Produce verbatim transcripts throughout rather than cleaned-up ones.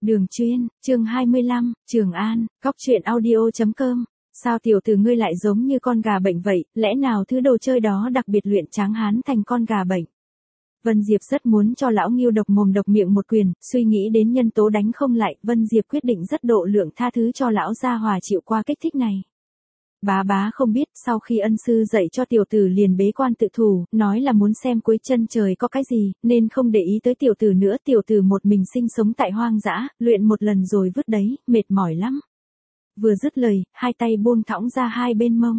Đường chuyên, chương hai mươi lăm, Trường An, góc truyện audio chấm com. Sao tiểu tử ngươi lại giống như con gà bệnh vậy, lẽ nào thứ đồ chơi đó đặc biệt luyện Tráng Hán thành con gà bệnh? Vân Diệp rất muốn cho lão Ngưu độc mồm độc miệng một quyền, suy nghĩ đến nhân tố đánh không lại, Vân Diệp quyết định rất độ lượng tha thứ cho lão gia hòa chịu qua kích thích này. Bá bá không biết, sau khi ân sư dạy cho tiểu tử liền bế quan tự thủ, nói là muốn xem cuối chân trời có cái gì, nên không để ý tới tiểu tử nữa. Tiểu tử một mình sinh sống tại hoang dã, luyện một lần rồi vứt đấy, mệt mỏi lắm. Vừa dứt lời, hai tay buông thõng ra hai bên mông.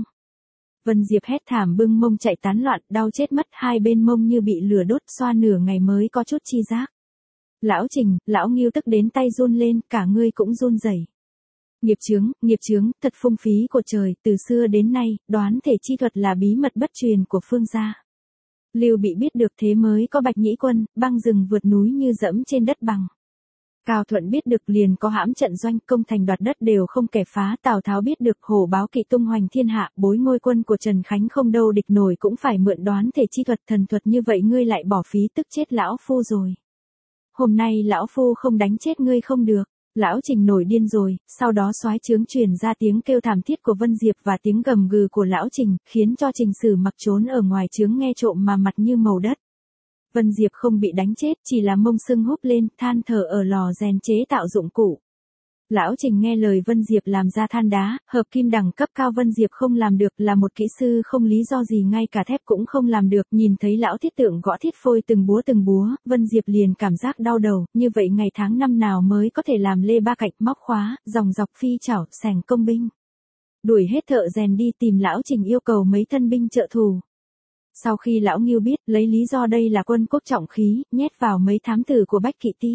Vân Diệp hét thảm bưng mông chạy tán loạn, đau chết mất, hai bên mông như bị lửa đốt, xoa nửa ngày mới có chút chi giác. Lão Trình, lão Ngưu tức đến tay run lên, cả người cũng run rẩy. Nghiệp chướng, nghiệp chướng, thật phung phí của trời, từ xưa đến nay, đoán thể chi thuật là bí mật bất truyền của phương gia. Lưu Bị biết được thế mới có Bạch Nhĩ Quân, băng rừng vượt núi như dẫm trên đất bằng. Cao Thuận biết được liền có hãm trận doanh, công thành đoạt đất đều không kẻ phá. Tào Tháo biết được hổ báo kỵ tung hoành thiên hạ, bối ngôi quân của Trần Khánh không đâu địch nổi, cũng phải mượn đoán thể chi thuật. Thần thuật như vậy ngươi lại bỏ phí, tức chết lão phu rồi. Hôm nay lão phu không đánh chết ngươi không được. Lão Trình nổi điên rồi, sau đó soái trướng truyền ra tiếng kêu thảm thiết của Vân Diệp và tiếng gầm gừ của lão Trình, khiến cho Trình Sử Mặc trốn ở ngoài trướng nghe trộm mà mặt như màu đất. Vân Diệp không bị đánh chết, chỉ là mông sưng húp lên, than thở ở lò rèn chế tạo dụng cụ. Lão Trình nghe lời Vân Diệp làm ra than đá, hợp kim đẳng cấp cao Vân Diệp không làm được, là một kỹ sư không lý do gì ngay cả thép cũng không làm được. Nhìn thấy lão thiết tượng gõ thiết phôi từng búa từng búa, Vân Diệp liền cảm giác đau đầu, như vậy ngày tháng năm nào mới có thể làm lê ba cạnh, móc khóa, dòng dọc phi chảo, sành công binh. Đuổi hết thợ rèn đi tìm lão Trình yêu cầu mấy thân binh trợ thù. Sau khi lão Ngưu biết, lấy lý do đây là quân quốc trọng khí, nhét vào mấy thám tử của Bách Kỵ Ti.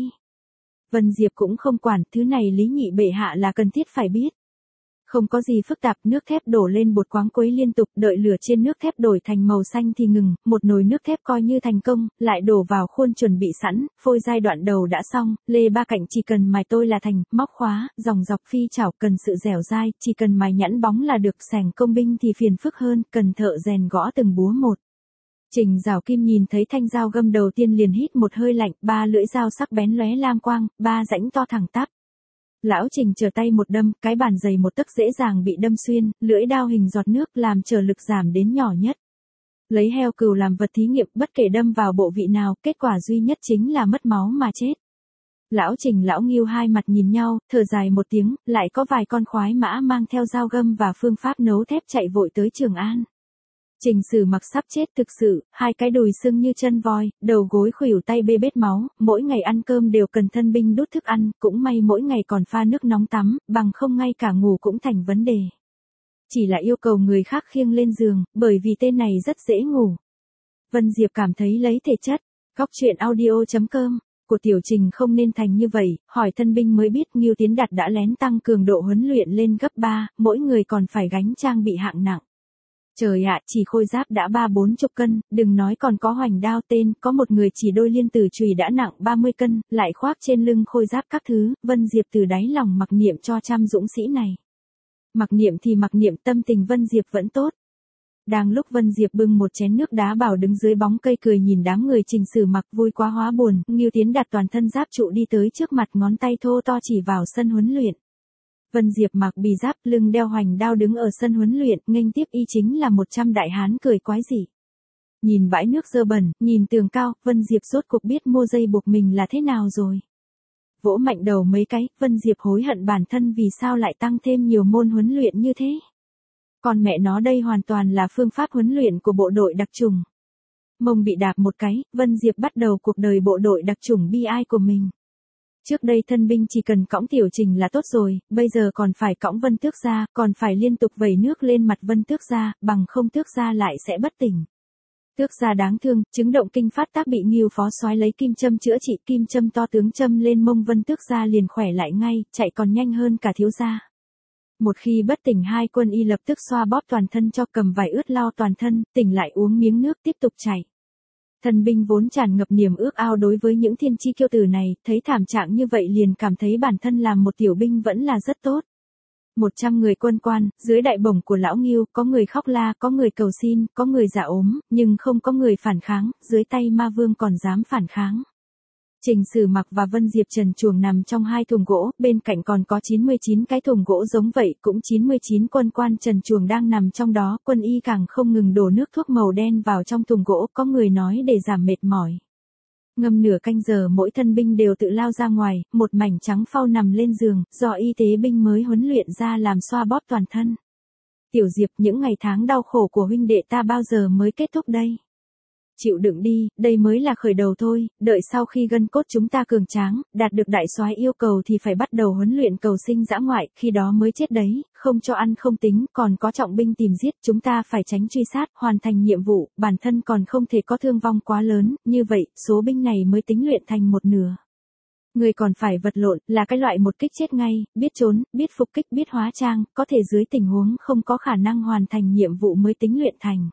Vân Diệp cũng không quản, thứ này Lý Nhị bệ hạ là cần thiết phải biết. Không có gì phức tạp, nước thép đổ lên bột quáng quấy liên tục, đợi lửa trên nước thép đổi thành màu xanh thì ngừng, một nồi nước thép coi như thành công, lại đổ vào khuôn chuẩn bị sẵn, phôi giai đoạn đầu đã xong, lê ba cạnh chỉ cần mài tôi là thành, móc khóa, dòng dọc phi chảo cần sự dẻo dai, chỉ cần mài nhẵn bóng là được. Sành công binh thì phiền phức hơn, cần thợ rèn gõ từng búa một. Trình Giảo Kim nhìn thấy thanh dao găm đầu tiên liền hít một hơi lạnh, ba lưỡi dao sắc bén lóe lam quang, ba rãnh to thẳng tắp. Lão Trình trở tay một đâm, cái bàn dày một tấc dễ dàng bị đâm xuyên, lưỡi dao hình giọt nước làm trở lực giảm đến nhỏ nhất. Lấy heo cừu làm vật thí nghiệm, bất kể đâm vào bộ vị nào, kết quả duy nhất chính là mất máu mà chết. Lão Trình lão Ngưu hai mặt nhìn nhau, thở dài một tiếng, lại có vài con khoái mã mang theo dao găm và phương pháp nấu thép chạy vội tới Trường An. Trình Sử Mặc sắp chết thực sự, hai cái đùi sưng như chân voi, đầu gối khuỷu tay bê bết máu, mỗi ngày ăn cơm đều cần thân binh đút thức ăn, cũng may mỗi ngày còn pha nước nóng tắm, bằng không ngay cả ngủ cũng thành vấn đề. Chỉ là yêu cầu người khác khiêng lên giường, bởi vì tên này rất dễ ngủ. Vân Diệp cảm thấy lấy thể chất, góc truyện audio chấm com. Của tiểu Trình không nên thành như vậy, hỏi thân binh mới biết Ngưu Tiến Đạt đã lén tăng cường độ huấn luyện lên gấp ba, mỗi người còn phải gánh trang bị hạng nặng. Trời ạ, chỉ khôi giáp đã ba bốn chục cân, đừng nói còn có hoành đao tên, có một người chỉ đôi liên tử chùy đã nặng ba mươi cân, lại khoác trên lưng khôi giáp các thứ. Vân Diệp từ đáy lòng mặc niệm cho trăm dũng sĩ này. Mặc niệm thì mặc niệm, tâm tình Vân Diệp vẫn tốt. Đang lúc Vân Diệp bưng một chén nước đá bảo đứng dưới bóng cây cười nhìn đám người Trình Sử Mặc vui quá hóa buồn, Ngưu Tiến Đạt toàn thân giáp trụ đi tới trước mặt, ngón tay thô to chỉ vào sân huấn luyện. Vân Diệp mặc bì giáp, lưng đeo hoành đao đứng ở sân huấn luyện, nghênh tiếp y chính là một trăm đại hán cười quái dị. Nhìn bãi nước dơ bẩn, nhìn tường cao, Vân Diệp rốt cuộc biết mua dây buộc mình là thế nào rồi. Vỗ mạnh đầu mấy cái, Vân Diệp hối hận bản thân vì sao lại tăng thêm nhiều môn huấn luyện như thế. Còn mẹ nó đây hoàn toàn là phương pháp huấn luyện của bộ đội đặc chủng. Mông bị đạp một cái, Vân Diệp bắt đầu cuộc đời bộ đội đặc chủng bi ai của mình. Trước đây thân binh chỉ cần cõng tiểu Trình là tốt rồi, bây giờ còn phải cõng Vân Tước gia, còn phải liên tục vẩy nước lên mặt Vân Tước gia, bằng không Tước gia lại sẽ bất tỉnh. Tước gia đáng thương, chứng động kinh phát tác bị Ngưu phó soái lấy kim châm chữa trị, kim châm to tướng châm lên mông Vân Tước gia liền khỏe lại ngay, chạy còn nhanh hơn cả thiếu gia. Một khi bất tỉnh hai quân y lập tức xoa bóp toàn thân cho, cầm vải ướt lau toàn thân, tỉnh lại uống miếng nước tiếp tục chạy. Thần binh vốn tràn ngập niềm ước ao đối với những thiên chi kiêu tử này, thấy thảm trạng như vậy liền cảm thấy bản thân làm một tiểu binh vẫn là rất tốt. Một trăm người quân quan, dưới đại bổng của lão Ngưu, có người khóc la, có người cầu xin, có người dạ ốm, nhưng không có người phản kháng, dưới tay ma vương còn dám phản kháng. Trình Sử Mặc và Vân Diệp trần truồng nằm trong hai thùng gỗ, bên cạnh còn có chín mươi chín cái thùng gỗ giống vậy, cũng chín mươi chín quân quan trần truồng đang nằm trong đó, quân y càng không ngừng đổ nước thuốc màu đen vào trong thùng gỗ, có người nói để giảm mệt mỏi. Ngâm nửa canh giờ mỗi thân binh đều tự lao ra ngoài, một mảnh trắng phau nằm lên giường, do y tế binh mới huấn luyện ra làm xoa bóp toàn thân. Tiểu Diệp, những ngày tháng đau khổ của huynh đệ ta bao giờ mới kết thúc đây? Chịu đựng đi, đây mới là khởi đầu thôi, đợi sau khi gân cốt chúng ta cường tráng, đạt được đại soái yêu cầu thì phải bắt đầu huấn luyện cầu sinh dã ngoại, khi đó mới chết đấy, không cho ăn không tính, còn có trọng binh tìm giết, chúng ta phải tránh truy sát, hoàn thành nhiệm vụ, bản thân còn không thể có thương vong quá lớn, như vậy, số binh này mới tính luyện thành một nửa. Người còn phải vật lộn, là cái loại một kích chết ngay, biết trốn, biết phục kích, biết hóa trang, có thể dưới tình huống không có khả năng hoàn thành nhiệm vụ mới tính luyện thành.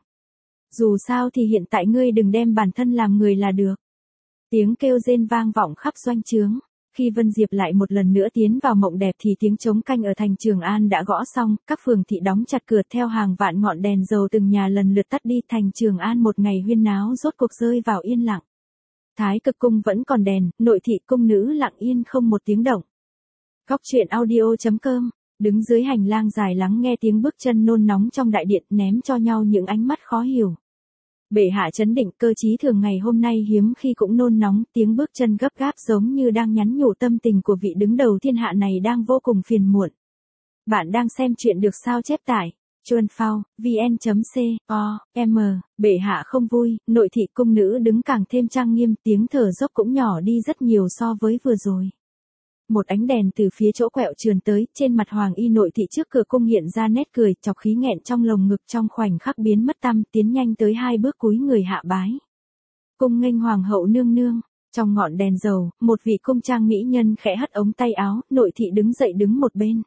Dù sao thì hiện tại ngươi đừng đem bản thân làm người là được. Tiếng kêu rên vang vọng khắp doanh trướng. Khi Vân Diệp lại một lần nữa tiến vào mộng đẹp thì tiếng trống canh ở thành Trường An đã gõ xong, các phường thị đóng chặt cửa, theo hàng vạn ngọn đèn dầu từng nhà lần lượt tắt đi, thành Trường An một ngày huyên náo rốt cuộc rơi vào yên lặng. Thái Cực cung vẫn còn đèn, nội thị cung nữ lặng yên không một tiếng động. Góc truyện audio chấm com, đứng dưới hành lang dài lắng nghe tiếng bước chân nôn nóng trong đại điện, ném cho nhau những ánh mắt khó hiểu. Bệ hạ chấn định, cơ trí thường ngày hôm nay hiếm khi cũng nôn nóng, tiếng bước chân gấp gáp giống như đang nhắn nhủ tâm tình của vị đứng đầu thiên hạ này đang vô cùng phiền muộn. Bạn đang xem chuyện được sao chép tải chuan phao vn chấm co m. Bệ hạ không vui, nội thị cung nữ đứng càng thêm trang nghiêm, tiếng thở dốc cũng nhỏ đi rất nhiều so với vừa rồi. Một ánh đèn từ phía chỗ quẹo trườn tới, trên mặt hoàng y nội thị trước cửa cung hiện ra nét cười, chọc khí nghẹn trong lồng ngực trong khoảnh khắc biến mất tăm, tiến nhanh tới hai bước cúi người hạ bái. Cung nghênh hoàng hậu nương nương. Trong ngọn đèn dầu, một vị cung trang mỹ nhân khẽ hất ống tay áo, nội thị đứng dậy đứng một bên.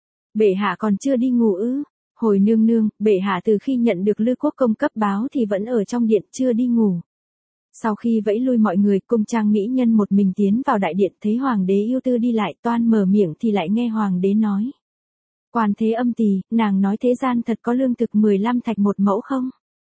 Bệ hạ còn chưa đi ngủ ư? Hồi nương nương, bệ hạ từ khi nhận được Lư Quốc công cấp báo thì vẫn ở trong điện, chưa đi ngủ. Sau khi vẫy lui mọi người, cung trang mỹ nhân một mình tiến vào đại điện, thấy hoàng đế yêu tư đi lại, toan mở miệng thì lại nghe hoàng đế nói. Quan thế âm tỳ, nàng nói thế gian thật có lương thực mười lăm thạch một mẫu không?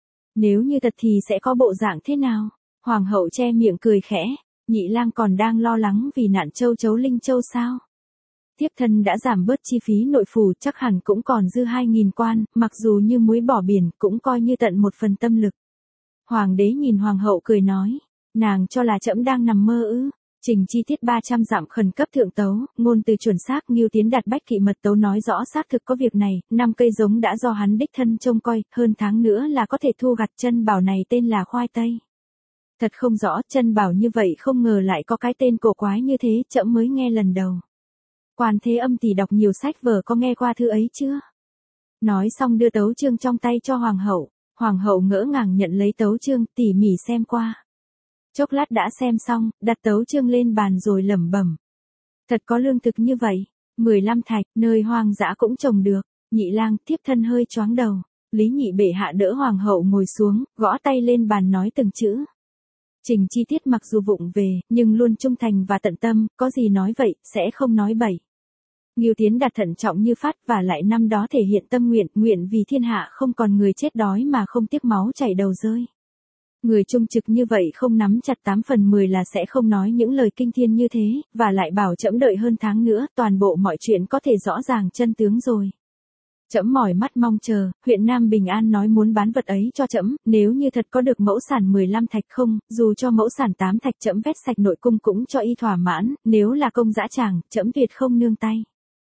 Nếu như thật thì sẽ có bộ dạng thế nào? Hoàng hậu che miệng cười khẽ, nhị lang còn đang lo lắng vì nạn châu chấu linh châu sao? Tiếp thân đã giảm bớt chi phí nội phủ, chắc hẳn cũng còn dư hai nghìn quan, mặc dù như muối bỏ biển, cũng coi như tận một phần tâm lực. Hoàng đế nhìn hoàng hậu cười nói, nàng cho là trẫm đang nằm mơ ư? Trình chi tiết ba trăm dặm khẩn cấp thượng tấu, ngôn từ chuẩn xác, Ngưu Tiến Đạt bách kỵ mật tấu nói rõ xác thực có việc này, năm cây giống đã do hắn đích thân trông coi, hơn tháng nữa là có thể thu gặt, chân bảo này tên là khoai tây. Thật không rõ, chân bảo như vậy không ngờ lại có cái tên cổ quái như thế, trẫm mới nghe lần đầu. Quan thế âm tỳ đọc nhiều sách vở, có nghe qua thư ấy chưa? Nói xong đưa tấu chương trong tay cho hoàng hậu. Hoàng hậu ngỡ ngàng nhận lấy tấu chương, tỉ mỉ xem qua. Chốc lát đã xem xong, đặt tấu chương lên bàn rồi lẩm bẩm. Thật có lương thực như vậy, mười lăm thạch, nơi hoang dã cũng trồng được. Nhị lang, tiếp thân hơi choáng đầu. Lý nhị bệ hạ đỡ hoàng hậu ngồi xuống, gõ tay lên bàn nói từng chữ. Trình chi tiết mặc dù vụng về, nhưng luôn trung thành và tận tâm, có gì nói vậy, sẽ không nói bậy. Ngưu Tiến Đạt thận trọng như phát, và lại năm đó thể hiện tâm nguyện, nguyện vì thiên hạ không còn người chết đói mà không tiếc máu chảy đầu rơi. Người trung trực như vậy không nắm chặt tám phần mười là sẽ không nói những lời kinh thiên như thế, và lại bảo trẫm đợi hơn tháng nữa, toàn bộ mọi chuyện có thể rõ ràng chân tướng rồi. Trẫm mỏi mắt mong chờ, huyện Nam Bình An nói muốn bán vật ấy cho trẫm, nếu như thật có được mẫu sản mười lăm thạch không, dù cho mẫu sản tám thạch trẫm vét sạch nội cung cũng cho y thỏa mãn, nếu là công dã tràng, trẫm tuyệt không nương tay.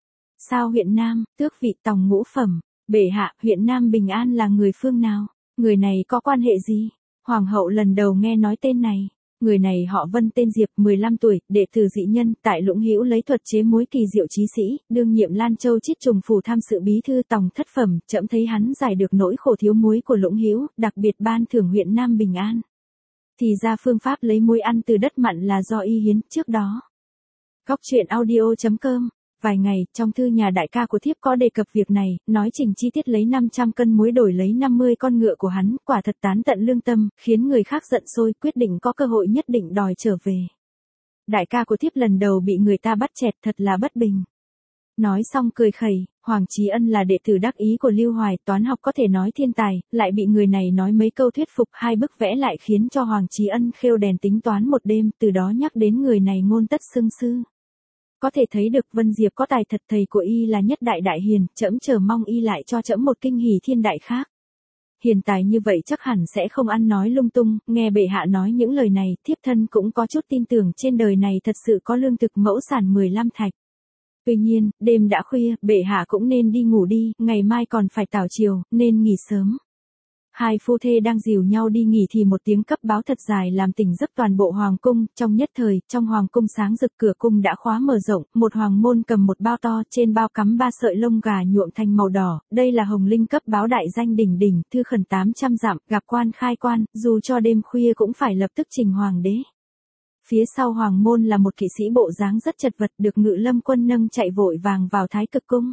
Sao huyện Nam, tước vị tòng ngũ phẩm, bệ hạ, huyện Nam Bình An là người phương nào? Người này có quan hệ gì? Hoàng hậu lần đầu nghe nói tên này. Người này họ Vân, tên Diệp, mười lăm tuổi, đệ tử dị nhân, tại Lũng Hữu lấy thuật chế muối kỳ diệu trí sĩ, đương nhiệm Lan Châu Chiết Trùng phủ tham sự bí thư tòng thất phẩm, trẫm thấy hắn giải được nỗi khổ thiếu muối của Lũng Hữu, đặc biệt ban thưởng huyện Nam Bình An. Thì ra phương pháp lấy muối ăn từ đất mặn là do y hiến trước đó. Góc truyện audio chấm com. Vài ngày, trong thư nhà đại ca của thiếp có đề cập việc này, nói Trình chi tiết lấy năm trăm cân muối đổi lấy năm mươi con ngựa của hắn, quả thật tán tận lương tâm, khiến người khác giận sôi, quyết định có cơ hội nhất định đòi trở về. Đại ca của thiếp lần đầu bị người ta bắt chẹt, thật là bất bình. Nói xong cười khẩy, Hoàng Chí Ân là đệ tử đắc ý của Lưu Hoài, toán học có thể nói thiên tài, lại bị người này nói mấy câu thuyết phục, hai bức vẽ lại khiến cho Hoàng Chí Ân khêu đèn tính toán một đêm, từ đó nhắc đến người này ngôn tất xưng sư. Có thể thấy được Vân Diệp có tài thật, thầy của y là nhất đại đại hiền, trẫm chờ mong y lại cho trẫm một kinh hỉ thiên đại khác. Hiền tài như vậy chắc hẳn sẽ không ăn nói lung tung, nghe bệ hạ nói những lời này, thiếp thân cũng có chút tin tưởng trên đời này thật sự có lương thực mẫu sản mười lăm thạch. Tuy nhiên, đêm đã khuya, bệ hạ cũng nên đi ngủ đi, ngày mai còn phải tảo triều, nên nghỉ sớm. Hai phu thê đang dìu nhau đi nghỉ thì một tiếng cấp báo thật dài làm tỉnh giấc toàn bộ hoàng cung, trong nhất thời, trong hoàng cung sáng rực, cửa cung đã khóa mở rộng, một hoàng môn cầm một bao to, trên bao cắm ba sợi lông gà nhuộm thành màu đỏ, đây là hồng linh cấp báo đại danh đỉnh đỉnh, thư khẩn tám trăm dặm, gặp quan khai quan, dù cho đêm khuya cũng phải lập tức trình hoàng đế. Phía sau hoàng môn là một kỵ sĩ bộ dáng rất chật vật, được Ngự Lâm quân nâng chạy vội vàng vào Thái Cực cung.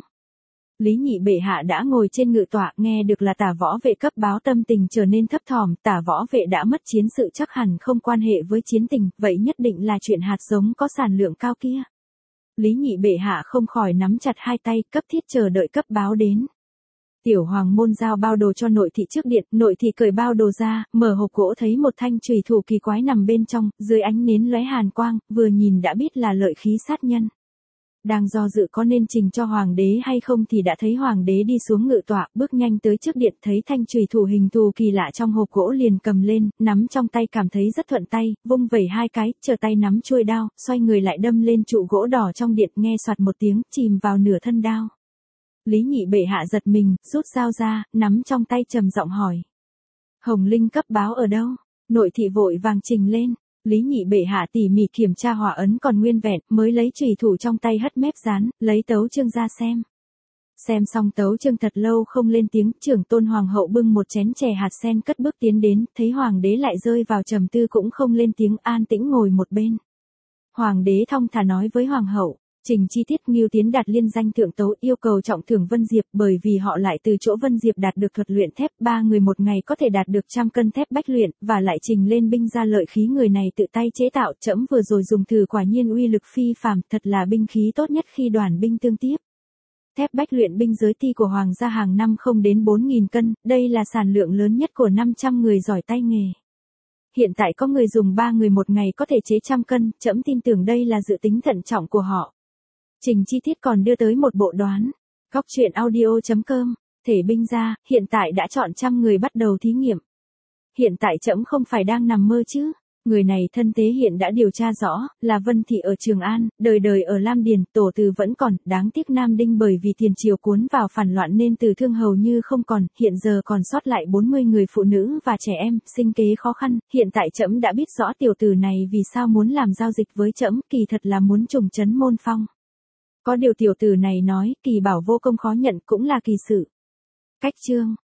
Lý Nhị bệ hạ đã ngồi trên ngự tọa, nghe được là Tả Võ Vệ cấp báo, tâm tình trở nên thấp thỏm. Tả Võ Vệ đã mất chiến sự chắc hẳn không quan hệ với chiến tình, vậy nhất định là chuyện hạt giống có sản lượng cao kia. Lý Nhị bệ hạ không khỏi nắm chặt hai tay, cấp thiết chờ đợi cấp báo đến. Tiểu hoàng môn giao bao đồ cho nội thị trước điện, nội thị cởi bao đồ ra, mở hộp gỗ thấy một thanh chùy thủ kỳ quái nằm bên trong, dưới ánh nến lóe hàn quang, vừa nhìn đã biết là lợi khí sát nhân. Đang do dự có nên trình cho hoàng đế hay không thì đã thấy hoàng đế đi xuống ngự tọa, bước nhanh tới trước điện, thấy thanh chùy thủ hình thù kỳ lạ trong hộp gỗ liền cầm lên, nắm trong tay cảm thấy rất thuận tay, vung vẩy hai cái, chờ tay nắm chuôi đao, xoay người lại đâm lên trụ gỗ đỏ trong điện, nghe soạt một tiếng, chìm vào nửa thân đao. Lý Nhị bệ hạ giật mình, rút dao ra, nắm trong tay trầm giọng hỏi. Hồng linh cấp báo ở đâu? Nội thị vội vàng trình lên. Lý Nhị bệ hạ tỉ mỉ kiểm tra hỏa ấn còn nguyên vẹn, mới lấy chùy thủ trong tay hất mép dán, lấy tấu chương ra xem. Xem xong tấu chương thật lâu không lên tiếng, trưởng tôn hoàng hậu bưng một chén chè hạt sen cất bước tiến đến, thấy hoàng đế lại rơi vào trầm tư cũng không lên tiếng, an tĩnh ngồi một bên. Hoàng đế thong thả nói với hoàng hậu. Trình chi tiết Ngưu Tiến đạt liên danh thượng tấu, yêu cầu trọng thưởng Vân Diệp, bởi vì họ lại từ chỗ Vân Diệp đạt được thuật luyện thép, ba người một ngày có thể đạt được trăm cân thép bách luyện, và lại trình lên binh ra lợi khí người này tự tay chế tạo, trẫm vừa rồi dùng thử quả nhiên uy lực phi phàm, thật là binh khí tốt nhất khi đoàn binh tương tiếp. Thép bách luyện binh giới ti của hoàng gia hàng năm không đến bốn nghìn cân, đây là sản lượng lớn nhất của năm trăm người giỏi tay nghề. Hiện tại có người dùng ba người một ngày có thể chế trăm cân, trẫm tin tưởng đây là dự tính thận trọng của họ. Trình chi tiết còn đưa tới một bộ đoán. Góc truyện audio chấm com, thể binh ra, hiện tại đã chọn trăm người bắt đầu thí nghiệm. Hiện tại trẫm không phải đang nằm mơ chứ. Người này thân thế hiện đã điều tra rõ, là Vân Thị ở Trường An, đời đời ở Lam Điền, tổ từ vẫn còn, đáng tiếc Nam Đinh bởi vì tiền triều cuốn vào phản loạn nên từ thương hầu như không còn, hiện giờ còn sót lại bốn mươi người phụ nữ và trẻ em, sinh kế khó khăn, hiện tại trẫm đã biết rõ tiểu tử này vì sao muốn làm giao dịch với trẫm, kỳ thật là muốn trùng trấn môn phong. Có điều tiểu tử này nói, kỳ bảo vô công khó nhận cũng là kỳ sự. Cách chương